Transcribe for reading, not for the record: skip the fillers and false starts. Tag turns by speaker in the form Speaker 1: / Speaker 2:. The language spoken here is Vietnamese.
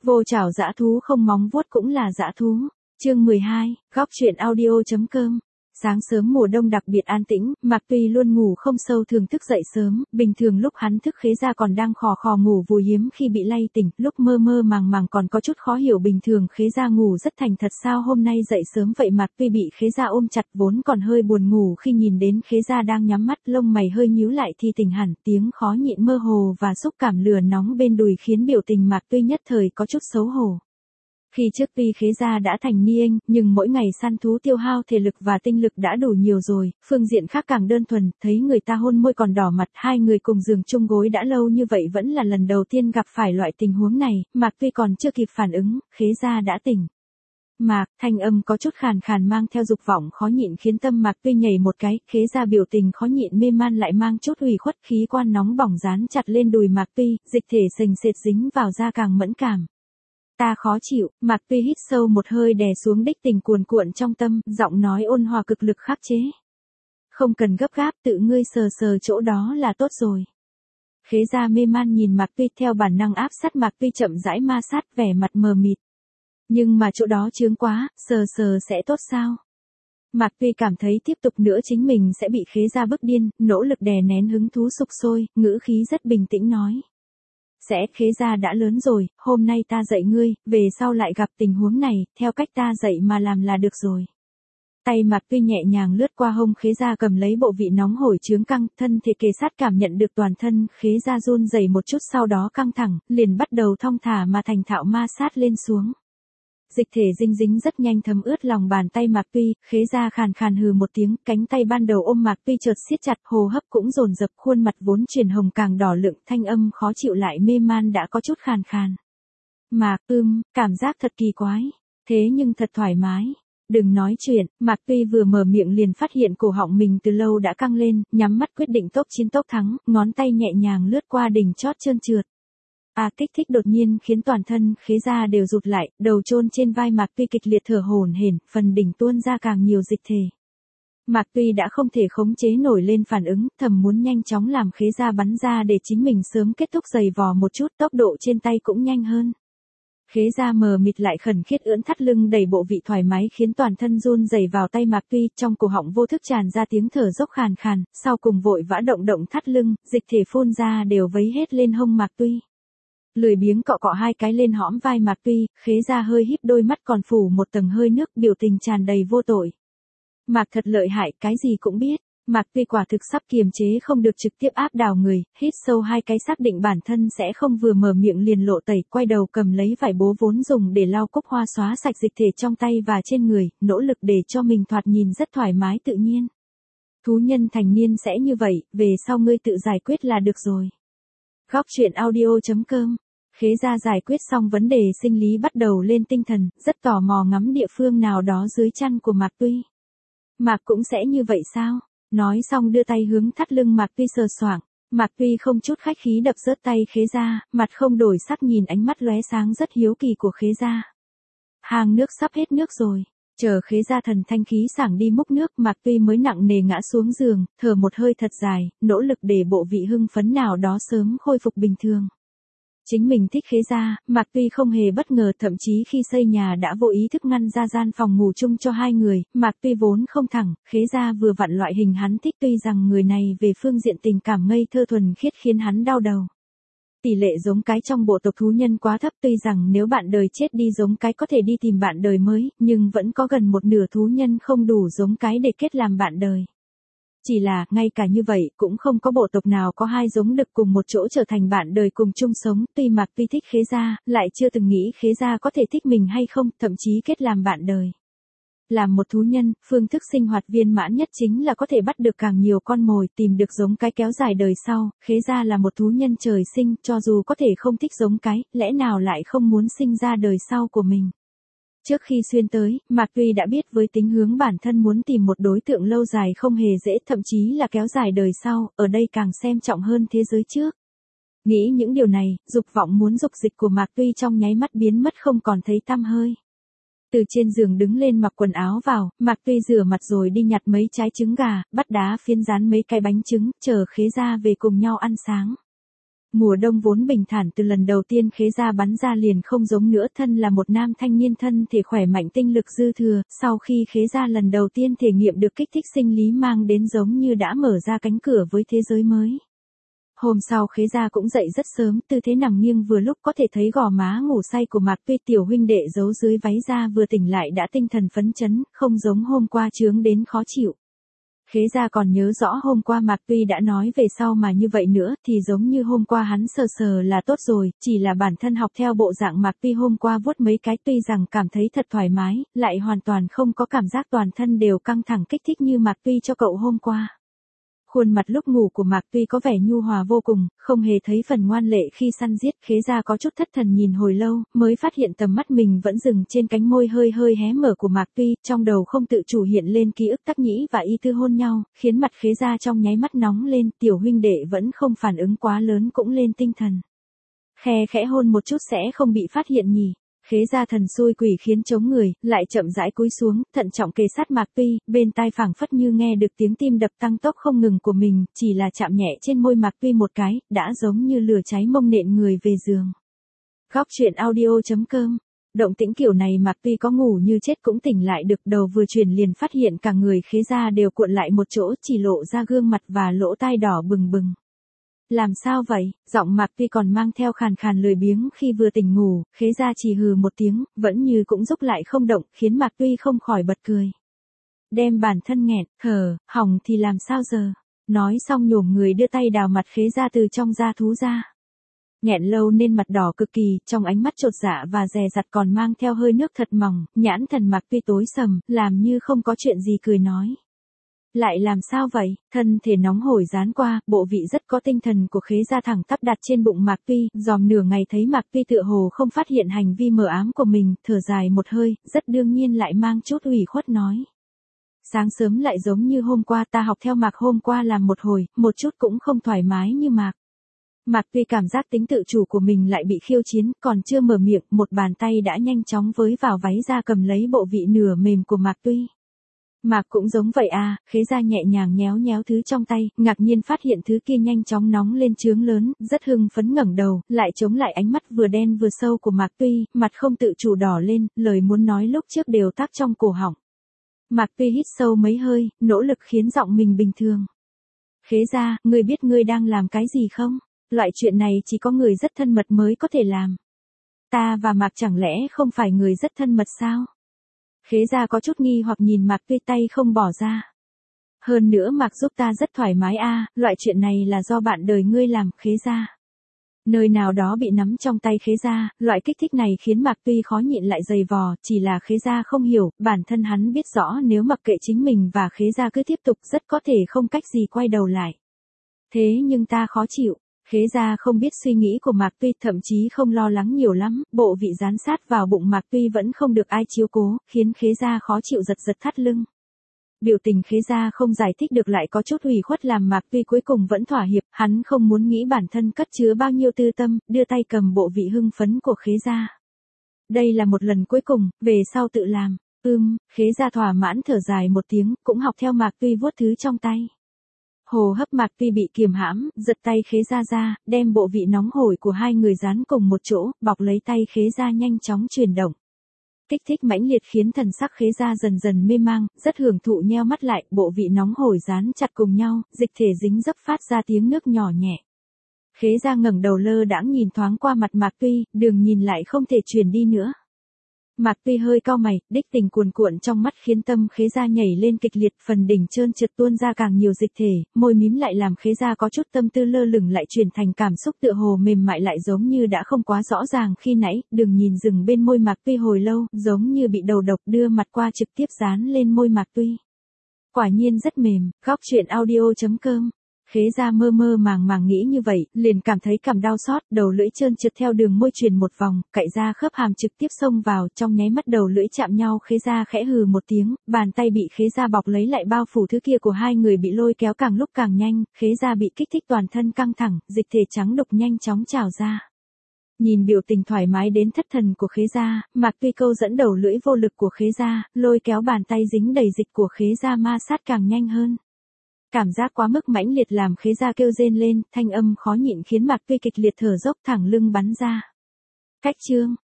Speaker 1: Vô chảo dã thú không móng vuốt cũng là dã thú. Chương 12, góc truyện audio.com. Sáng sớm mùa đông đặc biệt an tĩnh, Mạc Tuy luôn ngủ không sâu thường thức dậy sớm, bình thường lúc hắn thức Khế Gia còn đang khò khò ngủ vùi hiếm khi bị lay tỉnh, lúc mơ mơ màng màng còn có chút khó hiểu bình thường Khế Gia ngủ rất thành thật sao hôm nay dậy sớm vậy Mạc Tuy bị Khế Gia ôm chặt vốn còn hơi buồn ngủ khi nhìn đến Khế Gia đang nhắm mắt lông mày hơi nhíu lại thì tỉnh hẳn tiếng khó nhịn mơ hồ và xúc cảm lửa nóng bên đùi khiến biểu tình Mạc Tuy nhất thời có chút xấu hổ. Khi trước tuy Khế Gia đã thành niên, nhưng mỗi ngày săn thú tiêu hao thể lực và tinh lực đã đủ nhiều rồi, phương diện khác càng đơn thuần, thấy người ta hôn môi còn đỏ mặt, hai người cùng giường chung gối đã lâu như vậy vẫn là lần đầu tiên gặp phải loại tình huống này, Mạc Tuy còn chưa kịp phản ứng, Khế Gia đã tỉnh. Mạc, thanh âm có chút khàn khàn mang theo dục vọng khó nhịn khiến tâm Mạc Tuy nhảy một cái, Khế Gia biểu tình khó nhịn mê man lại mang chút ủy khuất khí quan nóng bỏng dán chặt lên đùi Mạc Tuy, dịch thể sềnh sệt dính vào da càng mẫn cảm. Ta khó chịu, Mạc Tuy hít sâu một hơi đè xuống đích tình cuồn cuộn trong tâm, giọng nói ôn hòa cực lực khắc chế. Không cần gấp gáp, tự ngươi sờ sờ chỗ đó là tốt rồi. Khế Gia mê man nhìn Mạc Tuy theo bản năng áp sát Mạc Tuy chậm rãi ma sát vẻ mặt mờ mịt. Nhưng mà chỗ đó chướng quá, sờ sờ sẽ tốt sao? Mạc Tuy cảm thấy tiếp tục nữa chính mình sẽ bị Khế Gia bức điên, nỗ lực đè nén hứng thú sục sôi, ngữ khí rất bình tĩnh nói. Khế Gia đã lớn rồi, hôm nay ta dạy ngươi, về sau lại gặp tình huống này, theo cách ta dạy mà làm là được rồi. Tay Mạc Tuy nhẹ nhàng lướt qua hông Khế Gia cầm lấy bộ vị nóng hổi chướng căng, thân thể kề sát cảm nhận được toàn thân, Khế Gia run rẩy một chút sau đó căng thẳng, liền bắt đầu thong thả mà thành thạo ma sát lên xuống. Dịch thể dinh dính rất nhanh thấm ướt lòng bàn tay Mạc Tuy, Khế Gia khàn khàn hừ một tiếng, cánh tay ban đầu ôm Mạc Tuy chợt siết chặt, hô hấp cũng dồn dập, khuôn mặt vốn chuyển hồng càng đỏ lựng, thanh âm khó chịu lại mê man đã có chút khàn khàn. Mạc, cảm giác thật kỳ quái, thế nhưng thật thoải mái. Đừng nói chuyện, Mạc Tuy vừa mở miệng liền phát hiện cổ họng mình từ lâu đã căng lên, nhắm mắt quyết định tốc chiến tốc thắng, ngón tay nhẹ nhàng lướt qua đỉnh chót trơn trượt. Kích thích đột nhiên khiến toàn thân Khế Gia đều rụt lại, đầu chôn trên vai Mạc Tuy kịch liệt thở hổn hển, phần đỉnh tuôn ra càng nhiều dịch thể. Mạc Tuy đã không thể khống chế nổi lên phản ứng, thầm muốn nhanh chóng làm Khế Gia bắn ra để chính mình sớm kết thúc giày vò một chút, tốc độ trên tay cũng nhanh hơn. Khế Gia mờ mịt lại khẩn khiết ưỡn thắt lưng đầy bộ vị thoải mái khiến toàn thân run rẩy vào tay Mạc Tuy, trong cổ họng vô thức tràn ra tiếng thở dốc khàn khàn, sau cùng vội vã động thắt lưng, dịch thể phun ra đều vấy hết lên hông Mạc Tuy. Lười biếng cọ cọ hai cái lên hõm vai Mạc Tuy, Khế Gia hơi híp đôi mắt còn phủ một tầng hơi nước, biểu tình tràn đầy vô tội. Mạc thật lợi hại, cái gì cũng biết. Mạc Tuy quả thực sắp kiềm chế không được trực tiếp áp đảo người, hít sâu hai cái xác định bản thân sẽ không vừa mở miệng liền lộ tẩy, quay đầu cầm lấy vải bố vốn dùng để lau cúc hoa xóa sạch dịch thể trong tay và trên người, nỗ lực để cho mình thoạt nhìn rất thoải mái tự nhiên. Thú nhân thành niên sẽ như vậy, về sau ngươi tự giải quyết là được rồi. Góc truyện audio.com. Khế Gia giải quyết xong vấn đề sinh lý bắt đầu lên tinh thần, rất tò mò ngắm địa phương nào đó dưới chăn của Mạc Tuy. Mạc cũng sẽ như vậy sao? Nói xong đưa tay hướng thắt lưng Mạc Tuy sờ soạng. Mạc Tuy không chút khách khí đập rớt tay Khế Gia, mặt không đổi sắc nhìn ánh mắt lóe sáng rất hiếu kỳ của Khế Gia. Hang nước sắp hết nước rồi. Chờ Khế Gia thần thanh khí sảng đi múc nước, Mạc Tuy mới nặng nề ngã xuống giường, thở một hơi thật dài, nỗ lực để bộ vị hưng phấn nào đó sớm khôi phục bình thường. Chính mình thích Khế Gia, Mạc Tuy không hề bất ngờ, thậm chí khi xây nhà đã vô ý thức ngăn ra gian phòng ngủ chung cho hai người, Mạc Tuy vốn không thẳng, Khế Gia vừa vặn loại hình hắn thích, tuy rằng người này về phương diện tình cảm ngây thơ thuần khiết khiến hắn đau đầu. Tỷ lệ giống cái trong bộ tộc thú nhân quá thấp, tuy rằng nếu bạn đời chết đi giống cái có thể đi tìm bạn đời mới, nhưng vẫn có gần một nửa thú nhân không đủ giống cái để kết làm bạn đời. Chỉ là, ngay cả như vậy, cũng không có bộ tộc nào có hai giống được cùng một chỗ trở thành bạn đời cùng chung sống, tuy Mạc Tuy thích Khế Gia, lại chưa từng nghĩ Khế Gia có thể thích mình hay không, thậm chí kết làm bạn đời. Làm một thú nhân, phương thức sinh hoạt viên mãn nhất chính là có thể bắt được càng nhiều con mồi, tìm được giống cái kéo dài đời sau, Khế Gia là một thú nhân trời sinh, cho dù có thể không thích giống cái, lẽ nào lại không muốn sinh ra đời sau của mình. Trước khi xuyên tới, Mạc Tuy đã biết với tính hướng bản thân muốn tìm một đối tượng lâu dài không hề dễ, thậm chí là kéo dài đời sau, ở đây càng xem trọng hơn thế giới trước. Nghĩ những điều này, dục vọng muốn dục dịch của Mạc Tuy trong nháy mắt biến mất không còn thấy tăm hơi. Từ trên giường đứng lên mặc quần áo vào, Mạc Tuy rửa mặt rồi đi nhặt mấy trái trứng gà, bắt đá phiến rán mấy cái bánh trứng, chờ Khế Gia về cùng nhau ăn sáng. Mùa đông vốn bình thản từ lần đầu tiên Khế Gia bắn ra liền không giống nữa, thân là một nam thanh niên thân thể khỏe mạnh tinh lực dư thừa, sau khi Khế Gia lần đầu tiên thể nghiệm được kích thích sinh lý mang đến giống như đã mở ra cánh cửa với thế giới mới. Hôm sau Khế Gia cũng dậy rất sớm, tư thế nằm nghiêng vừa lúc có thể thấy gò má ngủ say của Mạc Tuy, tiểu huynh đệ giấu dưới váy ra vừa tỉnh lại đã tinh thần phấn chấn, không giống hôm qua chướng đến khó chịu. Khế Gia còn nhớ rõ hôm qua Mạc Tuy đã nói về sau mà như vậy nữa thì giống như hôm qua hắn sờ sờ là tốt rồi, chỉ là bản thân học theo bộ dạng Mạc Tuy hôm qua vuốt mấy cái tuy rằng cảm thấy thật thoải mái, lại hoàn toàn không có cảm giác toàn thân đều căng thẳng kích thích như Mạc Tuy cho cậu hôm qua. Khuôn mặt lúc ngủ của Mạc Tuy có vẻ nhu hòa vô cùng, không hề thấy phần ngoan lệ khi săn giết. Khế Gia có chút thất thần nhìn hồi lâu, mới phát hiện tầm mắt mình vẫn dừng trên cánh môi hơi hơi hé mở của Mạc Tuy, trong đầu không tự chủ hiện lên ký ức Tắc Nhĩ và Y Tư hôn nhau, khiến mặt Khế Gia trong nháy mắt nóng lên, tiểu huynh đệ vẫn không phản ứng quá lớn cũng lên tinh thần. Khe khẽ hôn một chút sẽ không bị phát hiện nhỉ. Khế Gia thần xui quỷ khiến chống người, lại chậm rãi cúi xuống, thận trọng kề sát Mạc Tuy, bên tai phảng phất như nghe được tiếng tim đập tăng tốc không ngừng của mình, chỉ là chạm nhẹ trên môi Mạc Tuy một cái, đã giống như lửa cháy mông nện người về giường. Góc truyện audio.com. Động tĩnh kiểu này Mạc Tuy có ngủ như chết cũng tỉnh lại được, đầu vừa chuyển liền phát hiện cả người Khế Gia đều cuộn lại một chỗ, chỉ lộ ra gương mặt và lỗ tai đỏ bừng bừng. Làm sao vậy? Giọng Mạc Tuy còn mang theo khàn khàn lười biếng khi vừa tỉnh ngủ, Khế Gia chỉ hừ một tiếng, vẫn như cũng rúc lại không động, khiến Mạc Tuy không khỏi bật cười. Đem bản thân nghẹn, hỏng thì làm sao giờ? Nói xong nhổm người đưa tay đào mặt Khế Gia từ trong da thú ra. Nghẹn lâu nên mặt đỏ cực kỳ, trong ánh mắt chột dạ và dè dặt còn mang theo hơi nước thật mỏng, nhãn thần Mạc Tuy tối sầm, làm như không có chuyện gì cười nói. Lại làm sao vậy? Thân thể nóng hổi dán qua, bộ vị rất có tinh thần của Khế Gia thẳng tắp đặt trên bụng Mạc Tuy, dòm nửa ngày thấy Mạc Tuy tựa hồ không phát hiện hành vi mờ ám của mình, thở dài một hơi, rất đương nhiên lại mang chút ủy khuất nói. Sáng sớm lại giống như hôm qua, ta học theo Mạc hôm qua làm một hồi, một chút cũng không thoải mái như Mạc. Mạc Tuy cảm giác tính tự chủ của mình lại bị khiêu chiến, còn chưa mở miệng, một bàn tay đã nhanh chóng với vào váy ra cầm lấy bộ vị nửa mềm của Mạc Tuy. Mạc cũng giống vậy à, Khế Gia nhẹ nhàng nhéo nhéo thứ trong tay, ngạc nhiên phát hiện thứ kia nhanh chóng nóng lên chướng lớn, rất hưng phấn ngẩng đầu, lại chống lại ánh mắt vừa đen vừa sâu của Mạc Tuy, mặt không tự chủ đỏ lên, lời muốn nói lúc trước đều tắc trong cổ họng. Mạc Tuy hít sâu mấy hơi, nỗ lực khiến giọng mình bình thường. Khế Gia, ngươi biết ngươi đang làm cái gì không? Loại chuyện này chỉ có người rất thân mật mới có thể làm. Ta và Mạc chẳng lẽ không phải người rất thân mật sao? Khế Gia có chút nghi hoặc nhìn Mạc Tuy tay không bỏ ra. Hơn nữa Mạc giúp ta rất thoải mái a, loại chuyện này là do bạn đời ngươi làm, Khế Gia. Nơi nào đó bị nắm trong tay Khế Gia, loại kích thích này khiến Mạc Tuy khó nhịn lại dày vò, chỉ là Khế Gia không hiểu, bản thân hắn biết rõ nếu mặc kệ chính mình và Khế Gia cứ tiếp tục rất có thể không cách gì quay đầu lại. Thế nhưng ta khó chịu. Khế Gia không biết suy nghĩ của Mạc Tuy, thậm chí không lo lắng nhiều lắm, bộ vị dán sát vào bụng Mạc Tuy vẫn không được ai chiếu cố, khiến Khế Gia khó chịu giật giật thắt lưng. Biểu tình Khế Gia không giải thích được lại có chút ủy khuất làm Mạc Tuy cuối cùng vẫn thỏa hiệp, hắn không muốn nghĩ bản thân cất chứa bao nhiêu tư tâm, đưa tay cầm bộ vị hưng phấn của Khế Gia. Đây là một lần cuối cùng, về sau tự làm. Khế Gia thỏa mãn thở dài một tiếng, cũng học theo Mạc Tuy vuốt thứ trong tay. Hồ hấp Mạc Tuy bị kiềm hãm, giật tay Khế Gia ra, đem bộ vị nóng hổi của hai người dán cùng một chỗ, bọc lấy tay Khế Gia nhanh chóng chuyển động. Kích thích mãnh liệt khiến thần sắc Khế Gia dần dần mê mang, rất hưởng thụ nheo mắt lại, bộ vị nóng hổi dán chặt cùng nhau, dịch thể dính dấp phát ra tiếng nước nhỏ nhẹ. Khế Gia ngẩng đầu lơ đãng nhìn thoáng qua mặt Mạc Tuy, đường nhìn lại không thể chuyển đi nữa. Mạc Tuy hơi cau mày, đích tình cuồn cuộn trong mắt khiến tâm Khế Gia nhảy lên kịch liệt, phần đỉnh trơn trượt tuôn ra càng nhiều dịch thể, môi mím lại làm Khế Gia có chút tâm tư lơ lửng lại chuyển thành cảm xúc tựa hồ mềm mại lại giống như đã không quá rõ ràng khi nãy, đừng nhìn dừng bên môi Mạc Tuy hồi lâu, giống như bị đầu độc đưa mặt qua trực tiếp dán lên môi Mạc Tuy. Quả nhiên rất mềm, góc truyện audio.com. Khế Gia mơ mơ màng màng nghĩ như vậy, liền cảm thấy cảm đau xót, đầu lưỡi trơn trượt theo đường môi truyền một vòng, cạy ra khớp hàm trực tiếp xông vào, trong nháy mắt đầu lưỡi chạm nhau Khế Gia khẽ hừ một tiếng, bàn tay bị Khế Gia bọc lấy lại bao phủ thứ kia của hai người bị lôi kéo càng lúc càng nhanh, Khế Gia bị kích thích toàn thân căng thẳng, dịch thể trắng đục nhanh chóng trào ra. Nhìn biểu tình thoải mái đến thất thần của Khế Gia, Mạc Tuy câu dẫn đầu lưỡi vô lực của Khế Gia, lôi kéo bàn tay dính đầy dịch của Khế Gia ma sát càng nhanh hơn. Cảm giác quá mức mãnh liệt làm Khế Gia kêu rên lên, thanh âm khó nhịn khiến Mạc Tuy kịch liệt thở dốc thẳng lưng bắn ra. Cách chương,